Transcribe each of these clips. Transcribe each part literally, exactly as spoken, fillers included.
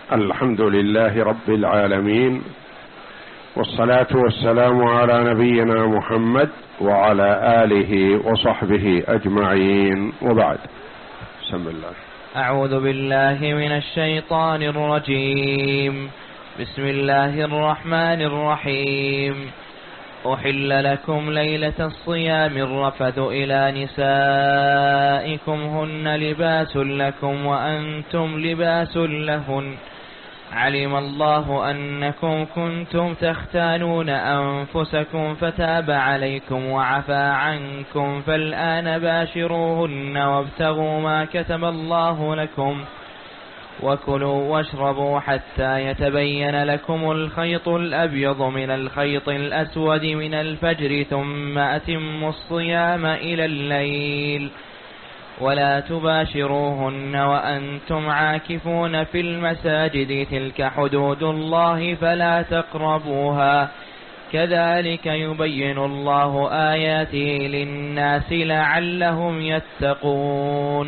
الحمد لله رب العالمين، والصلاة والسلام على نبينا محمد وعلى آله وصحبه أجمعين، وبعد. بسم الله. أعوذ بالله من الشيطان الرجيم. بسم الله الرحمن الرحيم. أحل لكم ليلة الصيام الرفث إلى نسائكم هن لباس لكم وأنتم لباس لهن، علم الله أنكم كنتم تختانون أنفسكم فتاب عليكم وعفى عنكم، فالآن باشروهن وابتغوا ما كتب الله لكم، وكلوا واشربوا حتى يتبين لكم الخيط الأبيض من الخيط الأسود من الفجر، ثم أتموا الصيام إلى الليل، ولا تباشروهن وأنتم عاكفون في المساجد، تلك حدود الله فلا تقربوها، كذلك يبين الله آياته للناس لعلهم يتقون.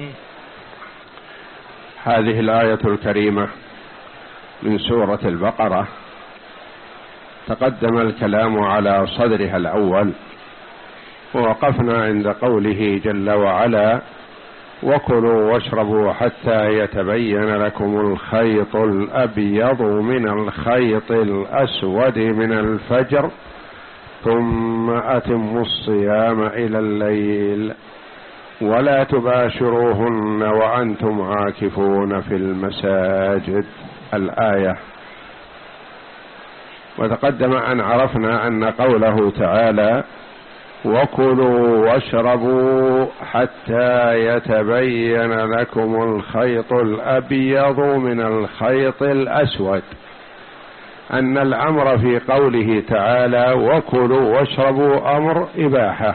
هذه الآية الكريمة من سورة البقرة تقدم الكلام على صدرها الأول، ووقفنا عند قوله جل وعلا: وكلوا واشربوا حتى يتبين لكم الخيط الأبيض من الخيط الأسود من الفجر ثم أتموا الصيام إلى الليل ولا تباشروهن وأنتم عاكفون في المساجد. الآية. وتقدم أن عرفنا أن قوله تعالى: وكلوا واشربوا حتى يتبين لكم الخيط الأبيض من الخيط الأسود، أن الأمر في قوله تعالى وكلوا واشربوا أمر إباحة،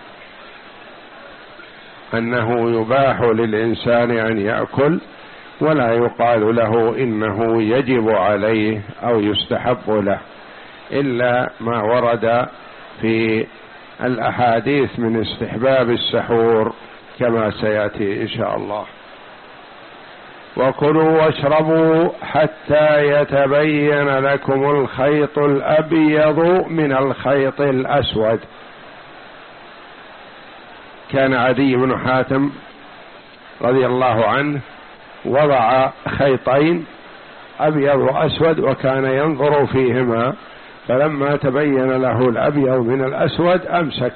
أنه يباح للإنسان أن يأكل، ولا يقال له إنه يجب عليه أو يستحب له، إلا ما ورد في الأحاديث من استحباب السحور كما سيأتي إن شاء الله. وكلوا واشربوا حتى يتبين لكم الخيط الأبيض من الخيط الأسود. كان عدي بن حاتم رضي الله عنه وضع خيطين أبيض وأسود وكان ينظر فيهما، فلما تبين له الأبيض من الأسود أمسك،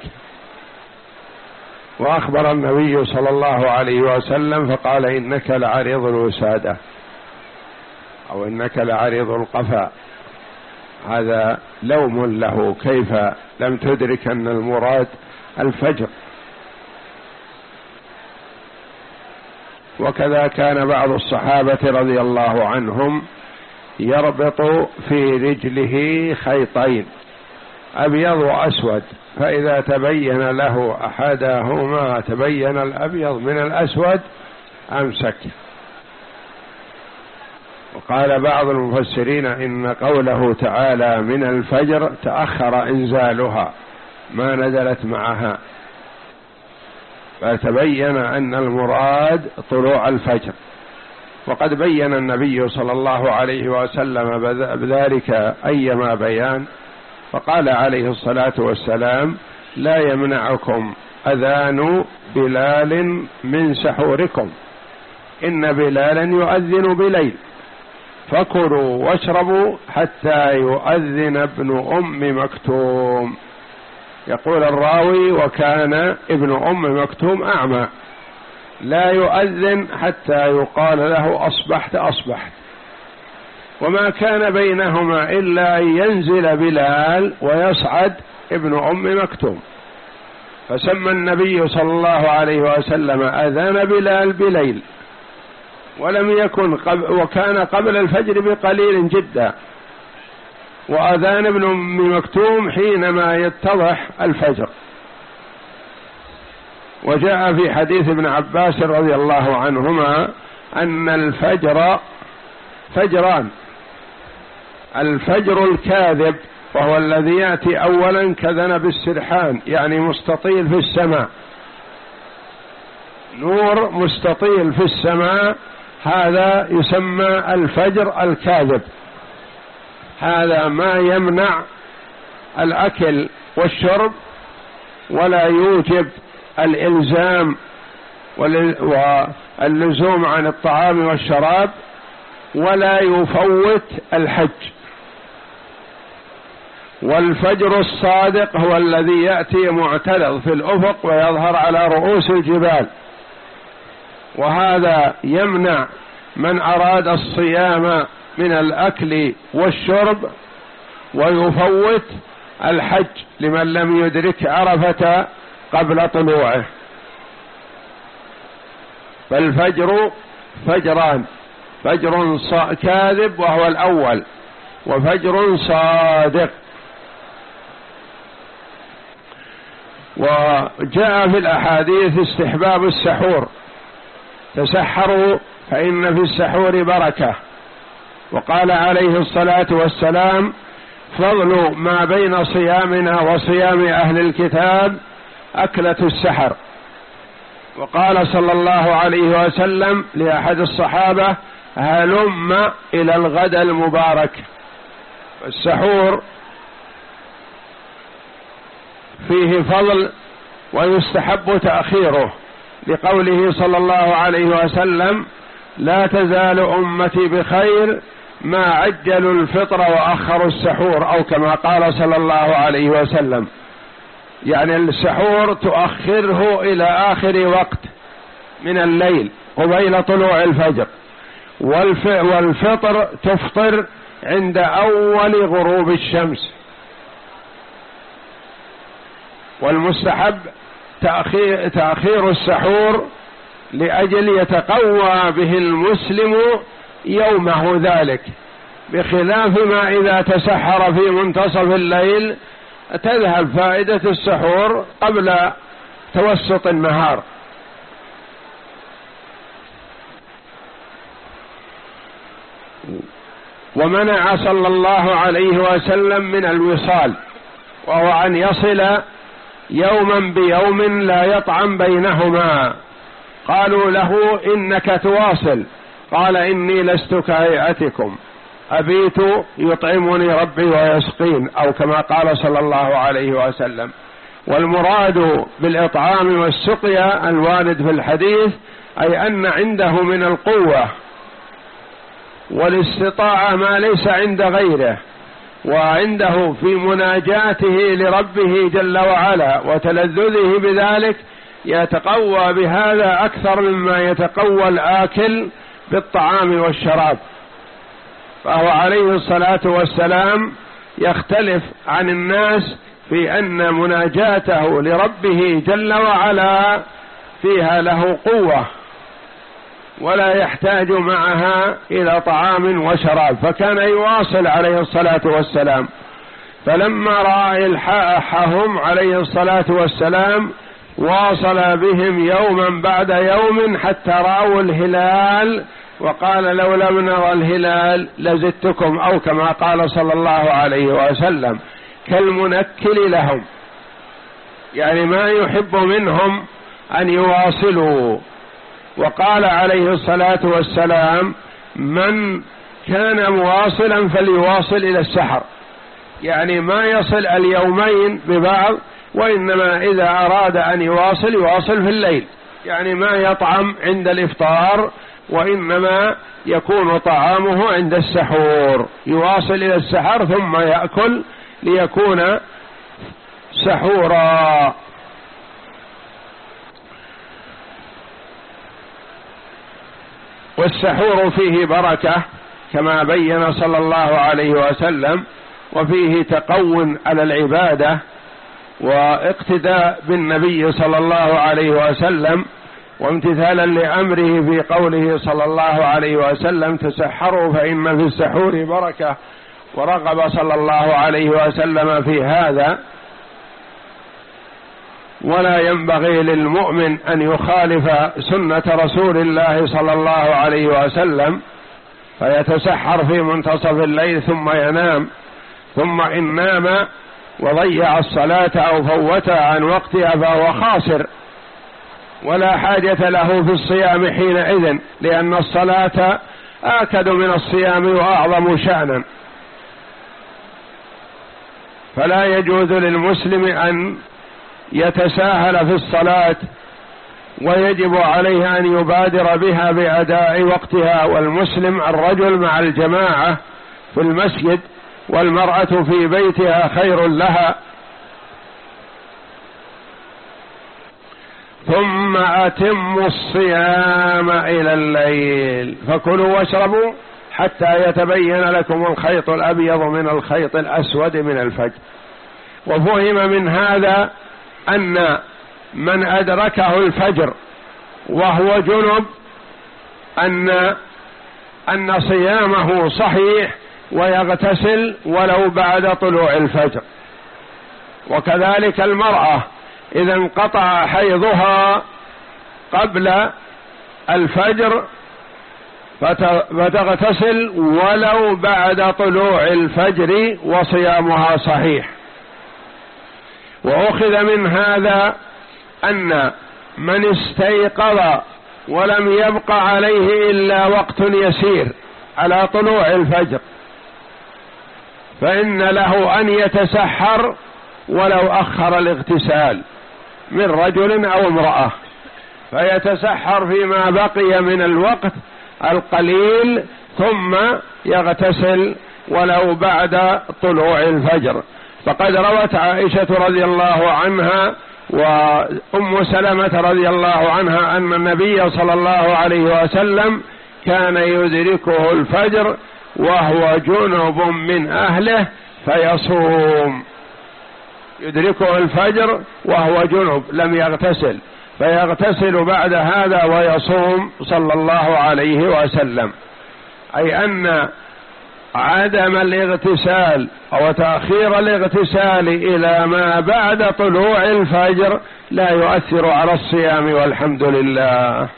وأخبر النبي صلى الله عليه وسلم فقال: إنك لعريض الوسادة، أو إنك لعريض القفا. هذا لوم له، كيف لم تدرك أن المراد الفجر؟ وكذا كان بعض الصحابة رضي الله عنهم يربط في رجله خيطين أبيض وأسود، فإذا تبين له أحدهما تبين الأبيض من الأسود أمسك. وقال بعض المفسرين إن قوله تعالى من الفجر تأخر إنزالها، ما نزلت معها، فتبين أن المراد طلوع الفجر. وقد بين النبي صلى الله عليه وسلم بذلك أيما بيان، فقال عليه الصلاة والسلام: لا يمنعكم أذان بلال من سحوركم، إن بلالا يؤذن بليل، فكلوا واشربوا حتى يؤذن ابن أم مكتوم. يقول الراوي: وكان ابن أم مكتوم أعمى، لا يؤذن حتى يقال له أصبحت أصبحت، وما كان بينهما إلا أن ينزل بلال ويصعد ابن أم مكتوم، فسمى النبي صلى الله عليه وسلم أذان بلال بليل، ولم يكن قبل، وكان قبل الفجر بقليل جدا، وأذان ابن أم مكتوم حينما يتضح الفجر. وجاء في حديث ابن عباس رضي الله عنهما أن الفجر فجران: الفجر الكاذب وهو الذي يأتي أولا كذنب السرحان، يعني مستطيل في السماء، نور مستطيل في السماء، هذا يسمى الفجر الكاذب، هذا ما يمنع الأكل والشرب ولا يوجب الإلزام واللزوم عن الطعام والشراب ولا يفوت الحج. والفجر الصادق هو الذي يأتي معترض في الأفق ويظهر على رؤوس الجبال، وهذا يمنع من أراد الصيام من الأكل والشرب ويفوت الحج لمن لم يدرك عرفة قبل طلوعه. فالفجر فجران، فجر كاذب وهو الأول، وفجر صادق. وجاء في الأحاديث استحباب السحور، تسحروا فإن في السحور بركة. وقال عليه الصلاة والسلام: فضل ما بين صيامنا وصيام أهل الكتاب أكلة السحر. وقال صلى الله عليه وسلم لأحد الصحابة: هلم إلى الغد المبارك. السحور فيه فضل ويستحب تأخيره، لقوله صلى الله عليه وسلم: لا تزال أمتي بخير ما عجلوا الفطر وأخروا السحور، أو كما قال صلى الله عليه وسلم. يعني السحور تؤخره إلى آخر وقت من الليل قبيل طلوع الفجر، والفطر تفطر عند أول غروب الشمس. والمستحب تأخير, تأخير السحور لأجل يتقوى به المسلم يومه ذلك، بخلاف ما إذا تسحر في منتصف الليل تذهب فائدة السحور قبل توسط النهار. ومنع صلى الله عليه وسلم من الوصال، وهو أن يصل يوما بيوم لا يطعم بينهما. قالوا له: إنك تواصل. قال: إني لست كهيئتكم، أبيت يطعمني ربي ويسقين، أو كما قال صلى الله عليه وسلم. والمراد بالإطعام والسقيا الوارد في الحديث أي أن عنده من القوة والاستطاعة ما ليس عند غيره، وعنده في مناجاته لربه جل وعلا وتلذذه بذلك يتقوى بهذا أكثر مما يتقوى الآكل بالطعام والشراب. فهو عليه الصلاة والسلام يختلف عن الناس في أن مناجاته لربه جل وعلا فيها له قوة ولا يحتاج معها إلى طعام وشراب، فكان يواصل عليه الصلاة والسلام. فلما رأى إلحاحهم عليه الصلاة والسلام واصل بهم يوما بعد يوم حتى رأوا الهلال، وقال: لو لم نرى الهلال لزدتكم، أو كما قال صلى الله عليه وسلم، كالمنكل لهم، يعني ما يحب منهم أن يواصلوا. وقال عليه الصلاة والسلام: من كان مواصلا فليواصل إلى السحر، يعني ما يصل اليومين ببعض، وإنما إذا أراد أن يواصل يواصل في الليل، يعني ما يطعم عند الإفطار، وإنما يكون طعامه عند السحور، يواصل إلى السحر ثم يأكل ليكون سحورا. والسحور فيه بركة كما بين صلى الله عليه وسلم، وفيه تقوٍ على العبادة واقتداء بالنبي صلى الله عليه وسلم، وامتثالا لأمره في قوله صلى الله عليه وسلم: تسحروا فإن في السحور بركة. ورغب صلى الله عليه وسلم في هذا. ولا ينبغي للمؤمن أن يخالف سنة رسول الله صلى الله عليه وسلم فيتسحر في منتصف الليل ثم ينام، ثم إن نام وضيع الصلاة أو فوتها عن وقتها فهو خاسر، ولا حاجة له في الصيام حينئذ، لأن الصلاة آكد من الصيام وأعظم شأنا، فلا يجوز للمسلم أن يتساهل في الصلاة، ويجب عليه أن يبادر بها بأداء وقتها. والمسلم الرجل مع الجماعة في المسجد، والمرأة في بيتها خير لها. ثم أتموا الصيام إلى الليل، فكلوا واشربوا حتى يتبين لكم الخيط الأبيض من الخيط الأسود من الفجر. وفهم من هذا أن من أدركه الفجر وهو جنب أن أن صيامه صحيح، ويغتسل ولو بعد طلوع الفجر. وكذلك المرأة إذا انقطع حيضها قبل الفجر فتغتسل ولو بعد طلوع الفجر وصيامها صحيح. وأخذ من هذا أن من استيقظ ولم يبق عليه إلا وقت يسير على طلوع الفجر فإن له أن يتسحر ولو أخر الاغتسال من رجل أو امرأة، فيتسحر فيما بقي من الوقت القليل ثم يغتسل ولو بعد طلوع الفجر. فقد روت عائشة رضي الله عنها وأم سلمة رضي الله عنها أن النبي صلى الله عليه وسلم كان يدركه الفجر وهو جنب من أهله فيصوم، يدركه الفجر وهو جنب لم يغتسل فيغتسل بعد هذا ويصوم صلى الله عليه وسلم. أي أن عدم الاغتسال أو تأخير الاغتسال إلى ما بعد طلوع الفجر لا يؤثر على الصيام والحمد لله.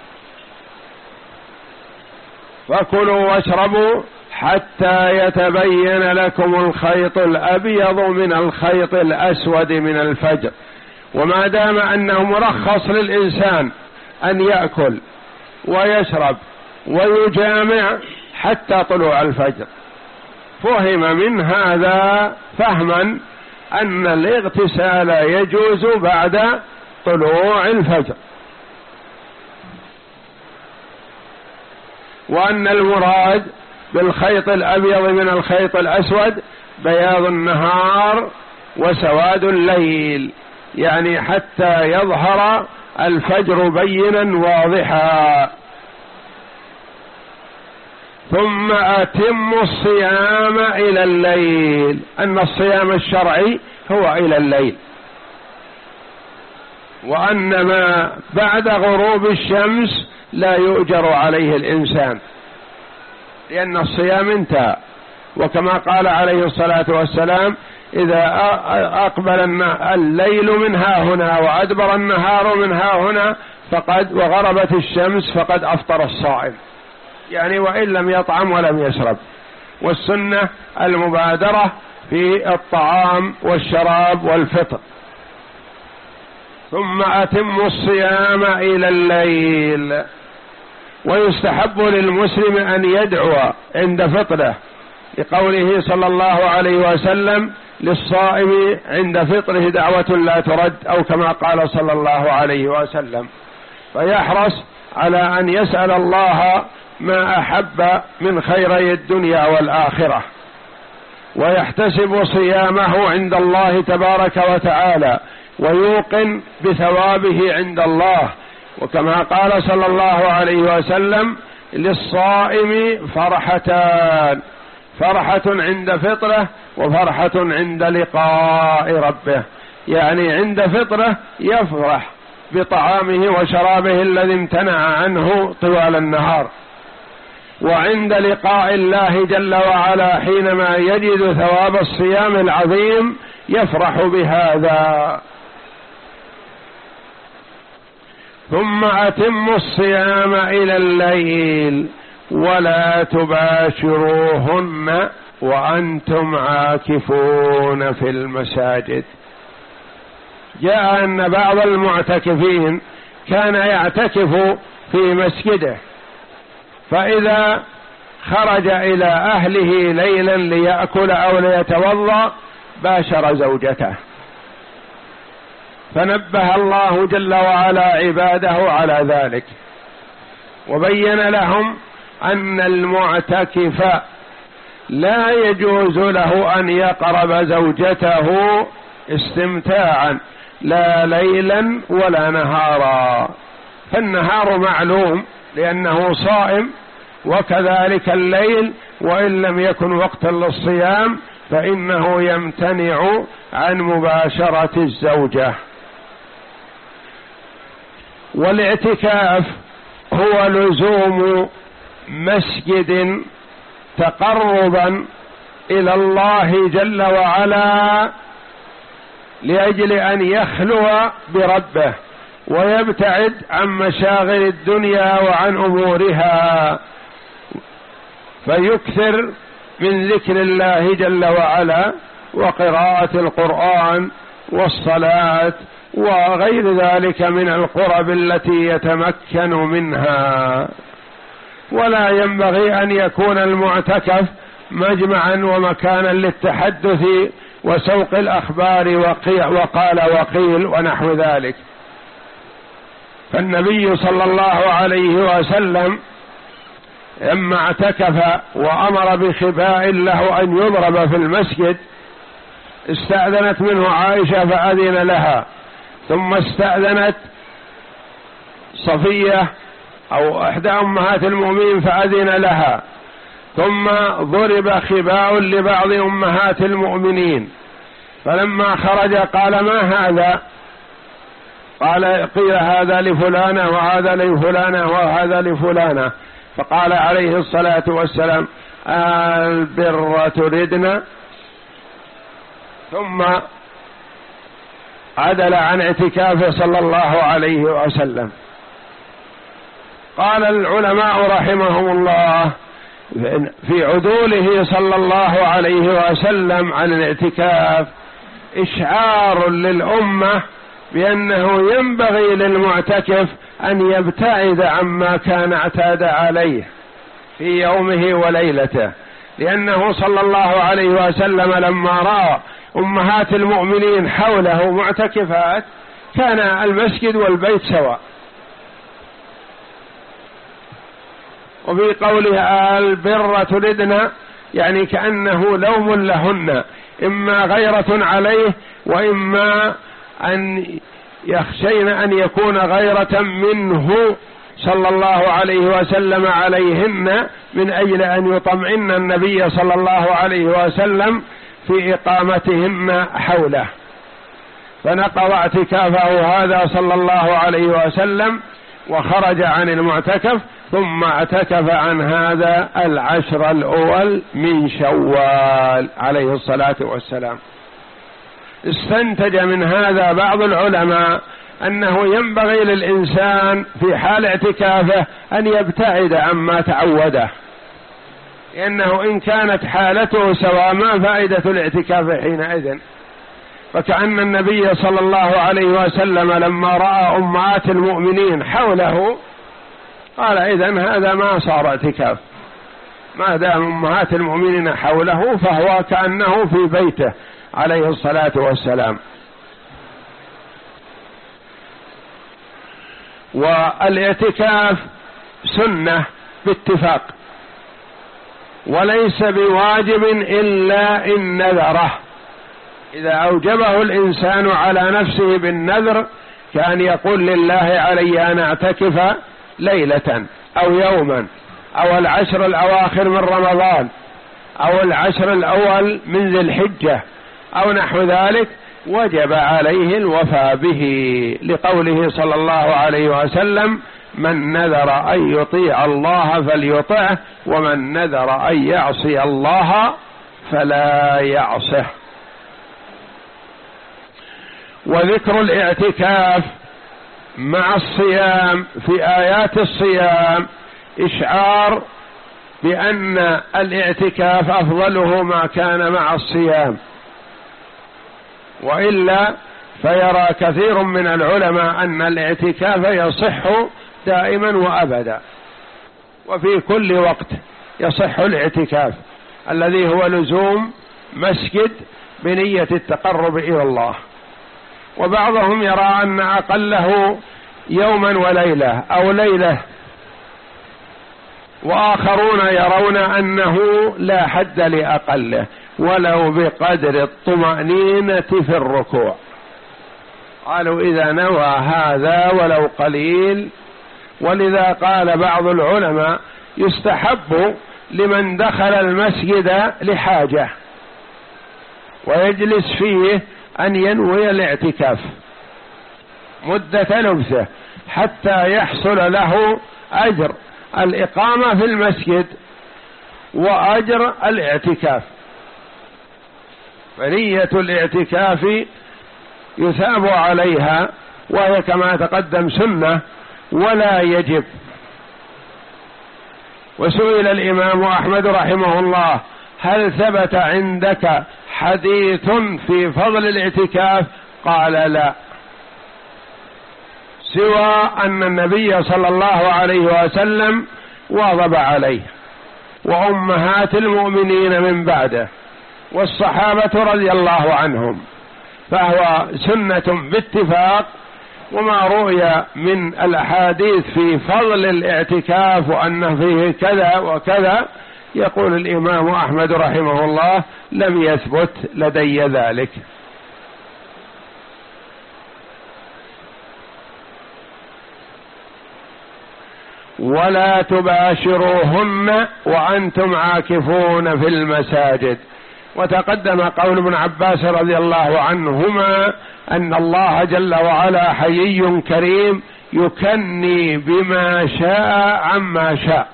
فكلوا واشربوا حتى يتبين لكم الخيط الأبيض من الخيط الأسود من الفجر. وما دام أنه مرخص للإنسان أن يأكل ويشرب ويجامع حتى طلوع الفجر، فهم من هذا فهما أن الاغتسال يجوز بعد طلوع الفجر، وأن المراد بالخيط الأبيض من الخيط الأسود بياض النهار وسواد الليل، يعني حتى يظهر الفجر بينا واضحا. ثم أتموا الصيام إلى الليل، أن الصيام الشرعي هو إلى الليل، وأن ما بعد غروب الشمس لا يؤجر عليه الإنسان لأن الصيام انتهى. وكما قال عليه الصلاة والسلام: إذا أقبل الليل من ها هنا وأدبر النهار من ها هنا فقد وغربت الشمس فقد أفطر الصائم، يعني وإن لم يطعم ولم يشرب. والسنة المبادرة في الطعام والشراب والفطر. ثم أتموا الصيام إلى الليل. ويستحب للمسلم أن يدعو عند فطره، لقوله صلى الله عليه وسلم: للصائم عند فطره دعوة لا ترد، أو كما قال صلى الله عليه وسلم. فيحرص على أن يسأل الله ما أحب من خيري الدنيا والآخرة، ويحتسب صيامه عند الله تبارك وتعالى، ويوقن بثوابه عند الله. وكما قال صلى الله عليه وسلم: للصائم فرحتان، فرحة عند فطره وفرحة عند لقاء ربه، يعني عند فطره يفرح بطعامه وشرابه الذي امتنع عنه طوال النهار، وعند لقاء الله جل وعلا حينما يجد ثواب الصيام العظيم يفرح بهذا. ثم أتموا الصيام إلى الليل ولا تباشروهن وأنتم عاكفون في المساجد. جاء أن بعض المعتكفين كان يعتكف في مسجده، فإذا خرج إلى أهله ليلا ليأكل أو ليتوضأ باشر زوجته، فنبه الله جل وعلا عباده على ذلك، وبين لهم أن المعتكف لا يجوز له أن يقرب زوجته استمتاعا لا ليلا ولا نهارا، فالنهار معلوم لأنه صائم، وكذلك الليل وإن لم يكن وقتا للصيام فإنه يمتنع عن مباشرة الزوجة. والاعتكاف هو لزوم مسجد تقربا إلى الله جل وعلا لأجل أن يخلو بربه ويبتعد عن مشاغل الدنيا وعن أمورها، فيكثر من ذكر الله جل وعلا وقراءة القرآن والصلاة وغير ذلك من القرب التي يتمكن منها. ولا ينبغي أن يكون المعتكف مجمعا ومكانا للتحدث وسوق الأخبار وقال وقيل ونحو ذلك. فالنبي صلى الله عليه وسلم لما اعتكف وأمر بخباء له أن يضرب في المسجد استأذنت منه عائشة فأذن لها، ثم استأذنت صفية أو إحدى أمهات المؤمنين فأذن لها، ثم ضرب خباء لبعض أمهات المؤمنين، فلما خرج قال ما هذا؟ قال قيل هذا لفلانة وهذا لفلانة وهذا لفلانة، فقال عليه الصلاة والسلام البر تردنا، ثم عدل عن اعتكافه صلى الله عليه وسلم. قال العلماء رحمهم الله في عدوله صلى الله عليه وسلم عن الاعتكاف إشعار للأمة بأنه ينبغي للمعتكف أن يبتعد عما كان اعتاد عليه في يومه وليلته، لأنه صلى الله عليه وسلم لما رأى أمهات المؤمنين حوله معتكفات كان المسجد والبيت سواء. وفي قوله البر تردنا يعني كأنه لوم لهن، إما غيرة عليه وإما أن يخشين أن يكون غيرة منه صلى الله عليه وسلم عليهن من أجل أن يطمئن النبي صلى الله عليه وسلم في إقامتهن حوله، فنقض اعتكافه هذا صلى الله عليه وسلم وخرج عن المعتكف، ثم اعتكف عن هذا العشر الأول من شوال عليه الصلاة والسلام. استنتج من هذا بعض العلماء أنه ينبغي للإنسان في حال اعتكافه أن يبتعد عما تعوده، لأنه إن كانت حالته سواء ما فائدة الاعتكاف حينئذ. فكأن النبي صلى الله عليه وسلم لما رأى أمهات المؤمنين حوله قال إذن هذا ما صار اعتكاف، ما دام أمهات المؤمنين حوله فهو كأنه في بيته عليه الصلاة والسلام. والاعتكاف سنة باتفاق، وليس بواجب إلا إن نذره، إذا أوجبه الإنسان على نفسه بالنذر كان يقول لله علي أن أعتكف ليلة أو يوما أو العشر الأواخر من رمضان أو العشر الأول من ذي الحجة أو نحو ذلك، وجب عليه الوفاء به، لقوله صلى الله عليه وسلم من نذر أن يطيع الله فليطعه ومن نذر أن يعصي الله فلا يعصه. وذكر الاعتكاف مع الصيام في آيات الصيام إشعار بأن الاعتكاف أفضله ما كان مع الصيام، وإلا فيرى كثير من العلماء أن الاعتكاف يصح دائما وأبدا، وفي كل وقت يصح الاعتكاف الذي هو لزوم مسجد بنية التقرب إلى الله. وبعضهم يرى أن أقله يوما وليلة أو ليلة، وآخرون يرون أنه لا حد لأقله ولو بقدر الطمأنينة في الركوع. قالوا إذا نوى هذا ولو قليل. ولذا قال بعض العلماء يستحب لمن دخل المسجد لحاجة ويجلس فيه أن ينوي الاعتكاف مدة لبثه حتى يحصل له أجر الإقامة في المسجد وأجر الاعتكاف. فنية الاعتكاف يثاب عليها، وهي كما تقدم سنة ولا يجب. وسئل الإمام أحمد رحمه الله: هل ثبت عندك حديث في فضل الاعتكاف؟ قال: لا، سوى أن النبي صلى الله عليه وسلم واظب عليه، وأمهات المؤمنين من بعده، والصحابة رضي الله عنهم، فهو سنة باتفاق. وما رؤي من الأحاديث في فضل الاعتكاف وأن فيه كذا وكذا، يقول الإمام أحمد رحمه الله: لم يثبت لدي ذلك. ولا تباشروهن وأنتم عاكفون في المساجد. وتقدم قول ابن عباس رضي الله عنهما أن الله جل وعلا حيي كريم يكني بما شاء عما شاء،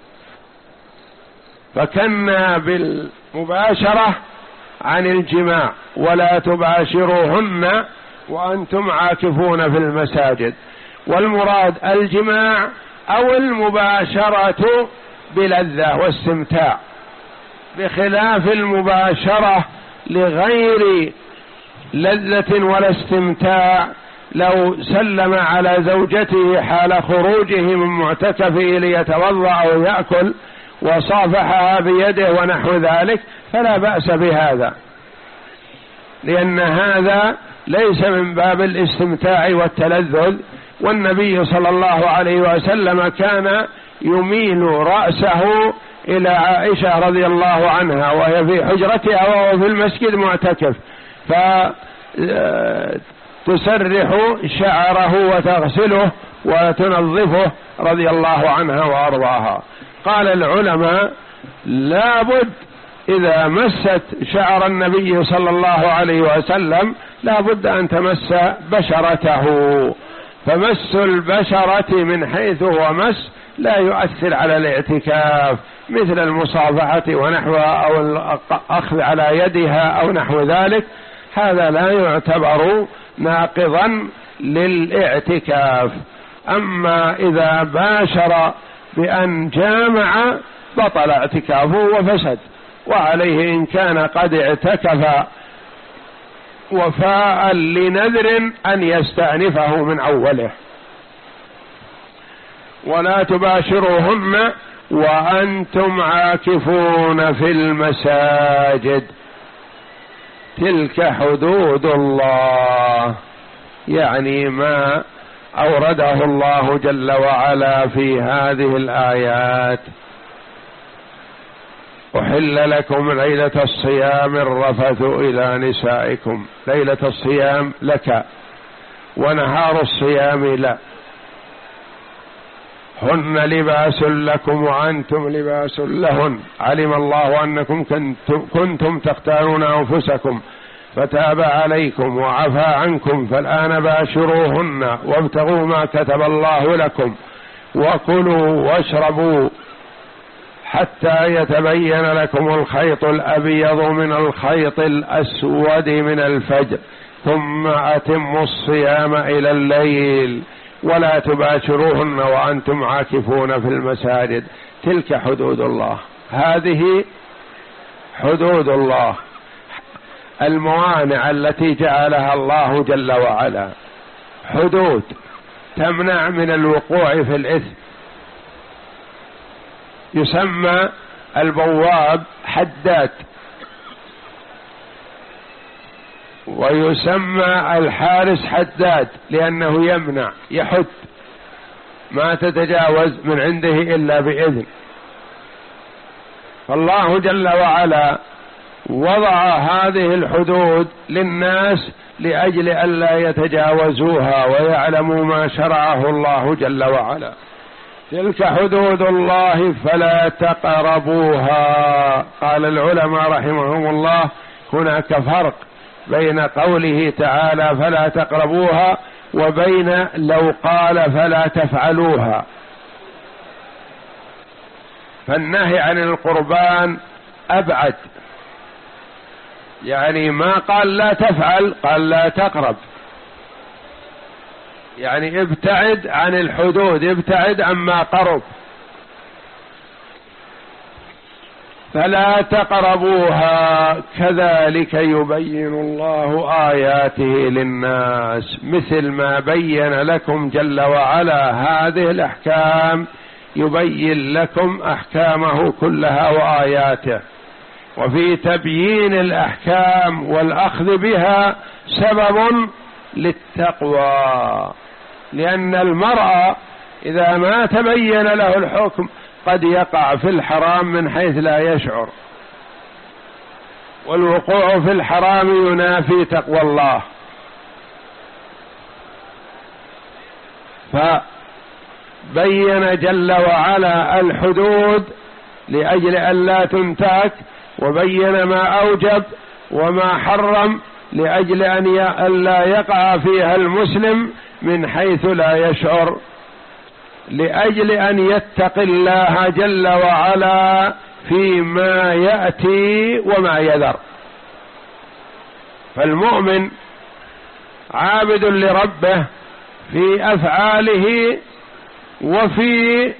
فكنا بالمباشرة عن الجماع: ولا تباشروهن وأنتم عاكفون في المساجد. والمراد الجماع أو المباشرة بلذة واستمتاع، بخلاف المباشرة لغير لذة ولا استمتاع. لو سلم على زوجته حال خروجه من معتكفه ليتوضأ أو يأكل وصافحها بيده ونحو ذلك فلا بأس بهذا، لأن هذا ليس من باب الاستمتاع والتلذذ. والنبي صلى الله عليه وسلم كان يميل رأسه إلى عائشة رضي الله عنها وهي في حجرتها وهو في المسجد معتكف، فتسرح شعره وتغسله وتنظفه رضي الله عنها وأرضاها. قال العلماء: لابد إذا مست شعر النبي صلى الله عليه وسلم لابد أن تمس بشرته، فمس البشرة من حيث هو مس لا يؤثر على الاعتكاف، مثل المصافحة ونحوها أو الأخذ على يدها أو نحو ذلك، هذا لا يعتبر ناقضا للاعتكاف. أما إذا باشر بأن جامع بطل اعتكافه وفسد، وعليه إن كان قد اعتكف وفاء لنذر أن يستأنفه من أوله. ولا تباشروهن وأنتم عاكفون في المساجد، تلك حدود الله، يعني ما أورده الله جل وعلا في هذه الآيات: أحل لكم ليلة الصيام الرفث إلى نسائكم. ليلة الصيام لك ونهار الصيام لا، هن لباس لكم وأنتم لباس لهن، علم الله أنكم كنتم تختارون أنفسكم فتاب عليكم وعفى عنكم، فالآن باشروهن وابتغوا ما كتب الله لكم وكلوا واشربوا حتى يتبين لكم الخيط الأبيض من الخيط الأسود من الفجر، ثم أتموا الصيام إلى الليل، ولا تباشروهن وأنتم عاكفون في المساجد، تلك حدود الله. هذه حدود الله. الموانع التي جعلها الله جل وعلا، حدود تمنع من الوقوع في الإثم. يسمى البواب حداد، ويسمى الحارس حداد، لأنه يمنع يحد ما تتجاوز من عنده إلا بإذن. فالله جل وعلا وضع هذه الحدود للناس لأجل ألا يتجاوزوها ويعلموا ما شرعه الله جل وعلا. تلك حدود الله فلا تقربوها. قال العلماء رحمهم الله هناك فرق بين قوله تعالى فلا تقربوها وبين لو قال فلا تفعلوها. فالنهي عن القربان أبعد، يعني ما قال لا تفعل، قال لا تقرب، يعني ابتعد عن الحدود، ابتعد عما قرب. فلا تقربوها كذلك يبين الله آياته للناس، مثل ما بين لكم جل وعلا هذه الأحكام يبين لكم أحكامه كلها وآياته. وفي تبيين الأحكام والأخذ بها سبب للتقوى، لأن المرء إذا ما تبين له الحكم قد يقع في الحرام من حيث لا يشعر، والوقوع في الحرام ينافي تقوى الله. فبين جل وعلا الحدود لأجل أن لا تنتهك، وبين ما أوجب وما حرم لأجل أن لا يقع فيها المسلم من حيث لا يشعر، لأجل أن يتقي الله جل وعلا فيما يأتي وما يذر. فالمؤمن عابد لربه في أفعاله وفي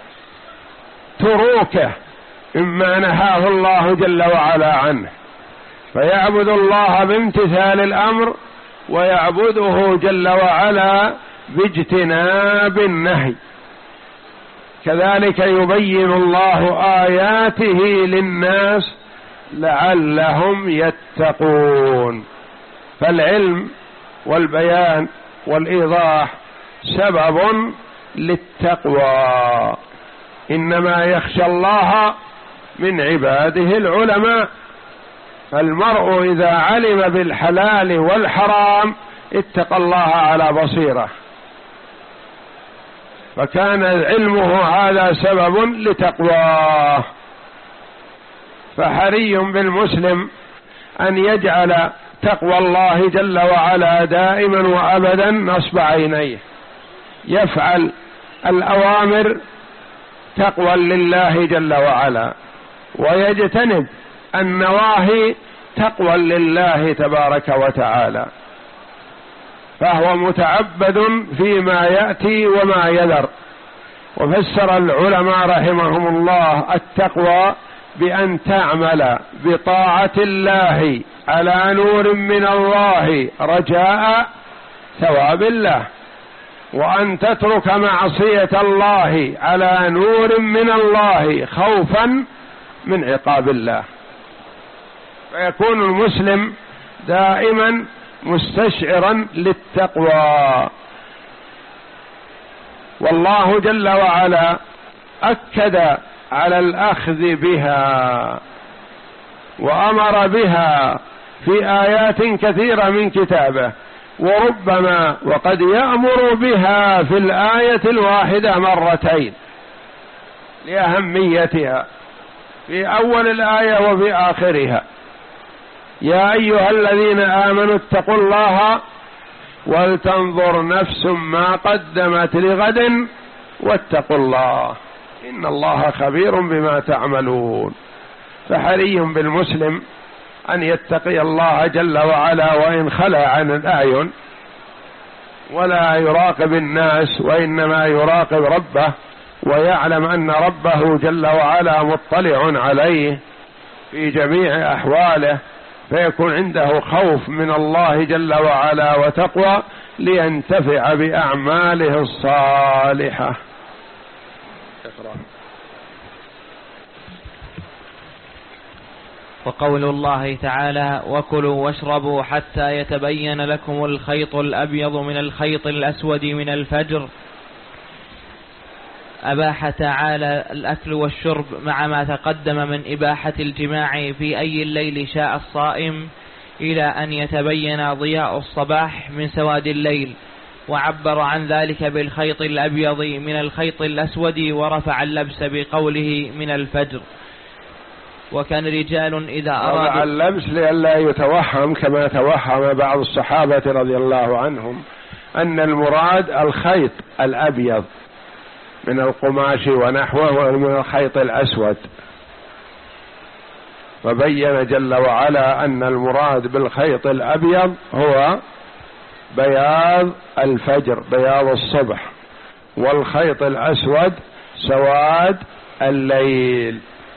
تروكه مما نهاه الله جل وعلا عنه، فيعبد الله بامتثال الأمر ويعبده جل وعلا باجتناب النهي. كذلك يبين الله آياته للناس لعلهم يتقون. فالعلم والبيان والإيضاح سبب للتقوى. إنما يخشى الله من عباده العلماء. فالمرء إذا علم بالحلال والحرام اتقى الله على بصيرة، فكان علمه هذا سبب لتقواه. فحري بالمسلم أن يجعل تقوى الله جل وعلا دائما وأبدا نصب عينيه، يفعل الأوامر تقوى لله جل وعلا، ويجتنب النواهي تقوى لله تبارك وتعالى، فهو متعبد فيما يأتي وما يذر. وفسر العلماء رحمهم الله التقوى بأن تعمل بطاعة الله على نور من الله رجاء ثواب الله، وأن تترك معصية الله على نور من الله خوفا من عقاب الله. فيكون المسلم دائما مستشعرا للتقوى. والله جل وعلا أكد على الأخذ بها وأمر بها في آيات كثيرة من كتابه، وربما وقد يأمر بها في الآية الواحدة مرتين لأهميتها، في أول الآية وفي آخرها. يا أيها الذين آمنوا اتقوا الله ولتنظر نفس ما قدمت لغد واتقوا الله إن الله خبير بما تعملون. فحري بالمسلم أن يتقي الله جل وعلا وإن خلا عن الأعين، ولا يراقب الناس وإنما يراقب ربه، ويعلم أن ربه جل وعلا مطلع عليه في جميع أحواله، فيكون عنده خوف من الله جل وعلا وتقوى لينتفع بأعماله الصالحة. وقول الله تعالى: وكلوا واشربوا حتى يتبين لكم الخيط الأبيض من الخيط الأسود من الفجر، أباح تعالى الأكل والشرب مع ما تقدم من إباحة الجماع في أي الليل شاء الصائم إلى أن يتبين ضياء الصباح من سواد الليل، وعبر عن ذلك بالخيط الأبيض من الخيط الأسود، ورفع اللبس بقوله من الفجر. وكان رجال إذا أرادوا رفع اللبس لئلا يتوهم كما توهم بعض الصحابة رضي الله عنهم أن المراد الخيط الأبيض من القماش ونحوه ومن الخيط الأسود، فبين جل وعلا أن المراد بالخيط الأبيض هو بياض الفجر، بياض الصبح، والخيط الأسود سواد الليل.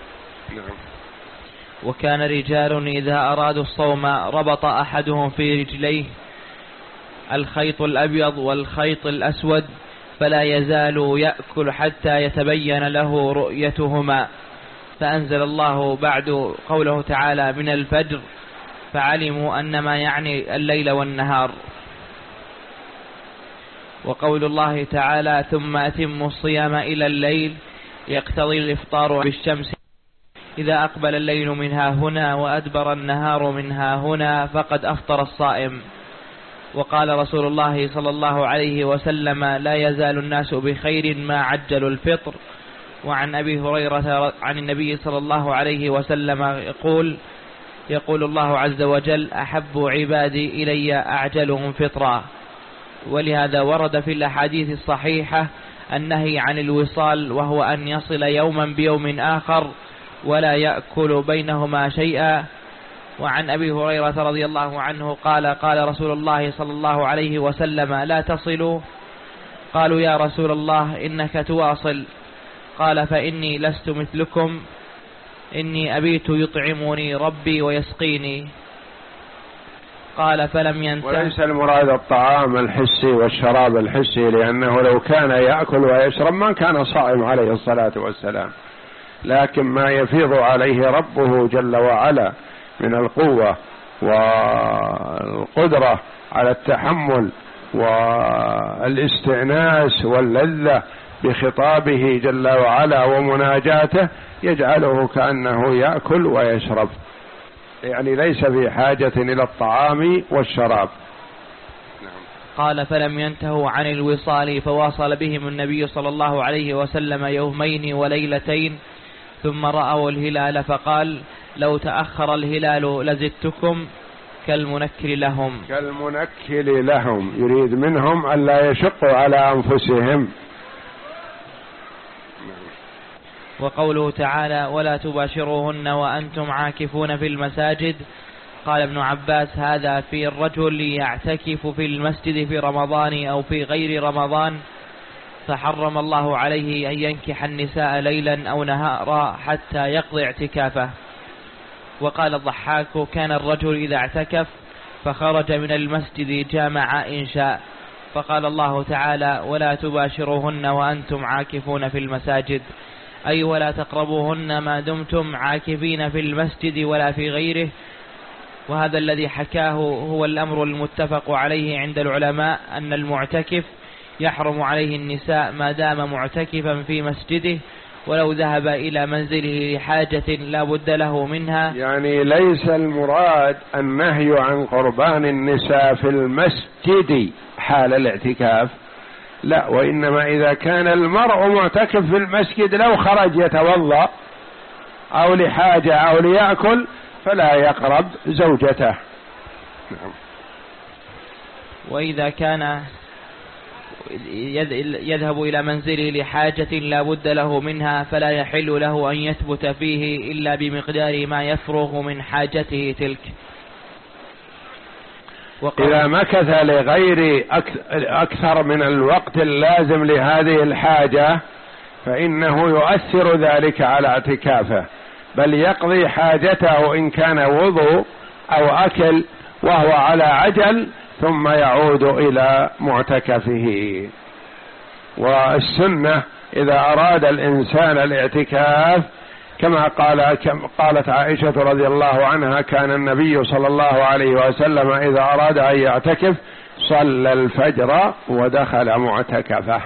وكان رجال إذا أرادوا الصوم ربط أحدهم في رجليه الخيط الأبيض والخيط الأسود، فلا يزال يأكل حتى يتبين له رؤيتهما، فأنزل الله بعد قوله تعالى من الفجر، فعلموا أن ما يعني الليل والنهار. وقول الله تعالى ثم أتموا الصيام إلى الليل يقتضي الإفطار بالشمس إذا أقبل الليل منها هنا وأدبر النهار منها هنا فقد أفطر الصائم. وقال رسول الله صلى الله عليه وسلم لا يزال الناس بخير ما عجلوا الفطر. وعن أبي هريرة عن النبي صلى الله عليه وسلم يقول يقول الله عز وجل أحب عبادي إلي أعجلهم فطرا. ولهذا ورد في الأحاديث الصحيحة النهي عن الوصال، وهو أن يصل يوما بيوم آخر ولا يأكل بينهما شيئا. وعن أبي هريرة رضي الله عنه قال قال رسول الله صلى الله عليه وسلم لا تصلوا. قالوا يا رسول الله إنك تواصل. قال فإني لست مثلكم، إني أبيت يطعمني ربي ويسقيني. قال فلم ينته. وليس المراد الطعام الحسي والشراب الحسي، لأنه لو كان يأكل ويشرب ما كان صائم عليه الصلاة والسلام، لكن ما يفيض عليه ربه جل وعلا من القوة والقدرة على التحمل والاستئناس واللذة بخطابه جل وعلا ومناجاته يجعله كأنه يأكل ويشرب، يعني ليس في حاجة إلى الطعام والشراب. قال فلم ينتهوا عن الوصال فواصل بهم النبي صلى الله عليه وسلم يومين وليلتين، ثم رأوا الهلال فقال لو تأخر الهلال لزدتكم كالمنكر لهم. كالمنكر لهم يريد منهم ألا يشقوا على أنفسهم. وقوله تعالى ولا تباشروهن وأنتم عاكفون في المساجد. قال ابن عباس هذا في الرجل يعتكف في المسجد في رمضان أو في غير رمضان، فحرم الله عليه أن ينكح النساء ليلا أو نهارا حتى يقضي اعتكافه. وقال الضحاك كان الرجل إذا اعتكف فخرج من المسجد جامع إن شاء، فقال الله تعالى ولا تباشروهن وأنتم عاكفون في المساجد، أي ولا تقربوهن ما دمتم عاكفين في المسجد ولا في غيره. وهذا الذي حكاه هو الأمر المتفق عليه عند العلماء، أن المعتكف يحرم عليه النساء ما دام معتكفا في مسجده، ولو ذهب إلى منزله لحاجة لا بد له منها. يعني ليس المراد النهي عن قربان النساء في المسجد حال الاعتكاف، لا، وإنما إذا كان المرء معتكف في المسجد لو خرج يتوضأ أو لحاجة أو ليأكل فلا يقرب زوجته. وإذا كان يذهب إلى منزله لحاجة لا بد له منها فلا يحل له أن يثبت فيه إلا بمقدار ما يفرغ من حاجته تلك. إذا مكث لغير أكثر من الوقت اللازم لهذه الحاجة فإنه يؤثر ذلك على اعتكافه، بل يقضي حاجته إن كان وضوء أو أكل وهو على عجل ثم يعود إلى معتكفه. والسنة إذا أراد الإنسان الاعتكاف كما قال قالت عائشة رضي الله عنها: كان النبي صلى الله عليه وسلم إذا أراد أن يعتكف صلى الفجر ودخل معتكفه.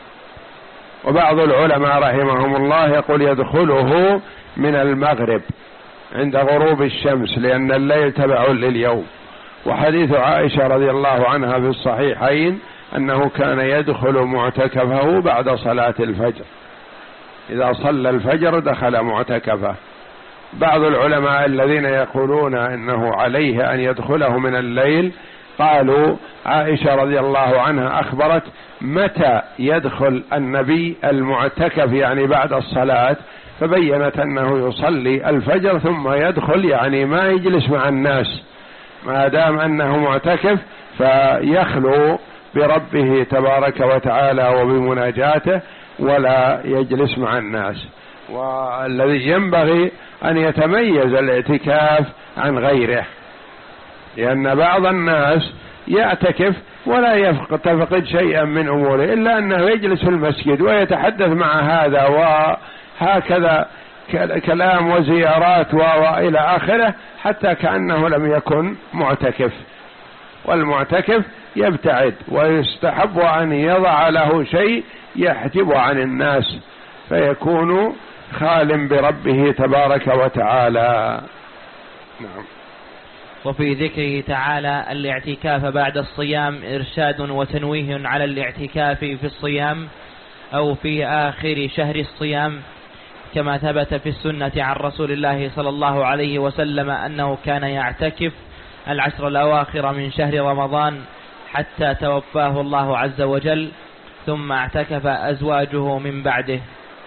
وبعض العلماء رحمهم الله يقول يدخله من المغرب عند غروب الشمس، لأن الليل تبع لليوم. وحديث عائشة رضي الله عنها في الصحيحين أنه كان يدخل معتكفه بعد صلاة الفجر، إذا صلى الفجر دخل معتكفه. بعض العلماء الذين يقولون إنه عليه أن يدخله من الليل قالوا عائشة رضي الله عنها أخبرت متى يدخل النبي المعتكف، يعني بعد الصلاة، فبينت أنه يصلي الفجر ثم يدخل، يعني ما يجلس مع الناس، ما دام أنه معتكف فيخلو بربه تبارك وتعالى وبمناجاته ولا يجلس مع الناس. والذي ينبغي أن يتميز الاعتكاف عن غيره، لأن بعض الناس يعتكف ولا يفقد شيئا من أموره إلا أنه يجلس في المسجد ويتحدث مع هذا وهكذا كلام وزيارات وإلى آخره، حتى كأنه لم يكن معتكف. والمعتكف يبتعد، ويستحب أن يضع له شيء يحجب عن الناس فيكون خال بربه تبارك وتعالى. نعم. وفي ذكره تعالى الاعتكاف بعد الصيام إرشاد وتنويه على الاعتكاف في الصيام أو في آخر شهر الصيام، كما ثبت في السنة عن رسول الله صلى الله عليه وسلم أنه كان يعتكف العشر الأواخر من شهر رمضان حتى توفاه الله عز وجل، ثم اعتكف أزواجه من بعده.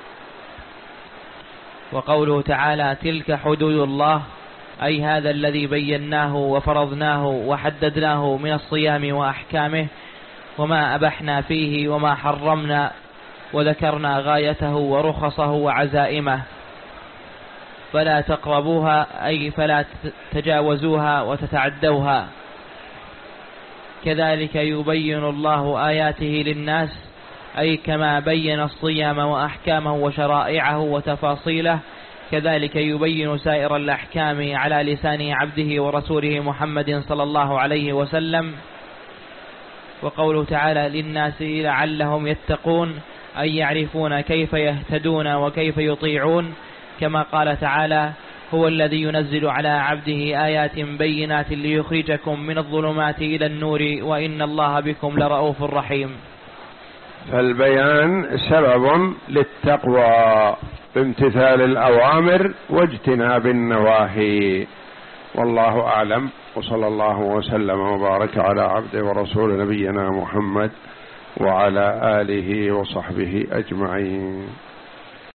وقوله تعالى تلك حدود الله، أي هذا الذي بيناه وفرضناه وحددناه من الصيام وأحكامه، وما أبحنا فيه وما حرمنا، وذكرنا غايته ورخصه وعزائمه، فلا تقربوها أي فلا تجاوزوها وتتعدوها. كذلك يبين الله آياته للناس، أي كما بين الصيام وأحكامه وشرائعه وتفاصيله، كذلك يبين سائر الأحكام على لسان عبده ورسوله محمد صلى الله عليه وسلم. وقوله تعالى للناس لعلهم يتقون، أي يعرفون كيف يهتدون وكيف يطيعون، كما قال تعالى هو الذي ينزل على عبده آيات بينات ليخرجكم من الظلمات إلى النور وإن الله بكم لرؤوف رحيم. فالبيان سبب للتقوى بامتثال الأوامر واجتناب النواهي. والله أعلم، وصلى الله وسلم وبارك على عبده ورسول نبينا محمد وعلى آله وصحبه أجمعين.